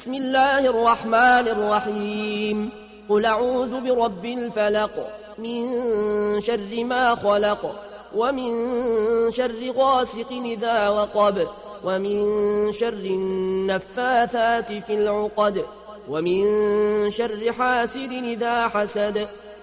بسم الله الرحمن الرحيم قل أعوذ برب الفلق من شر ما خلق ومن شر غاسق إذا وقب ومن شر النفاثات في العقد ومن شر حاسد إذا حسد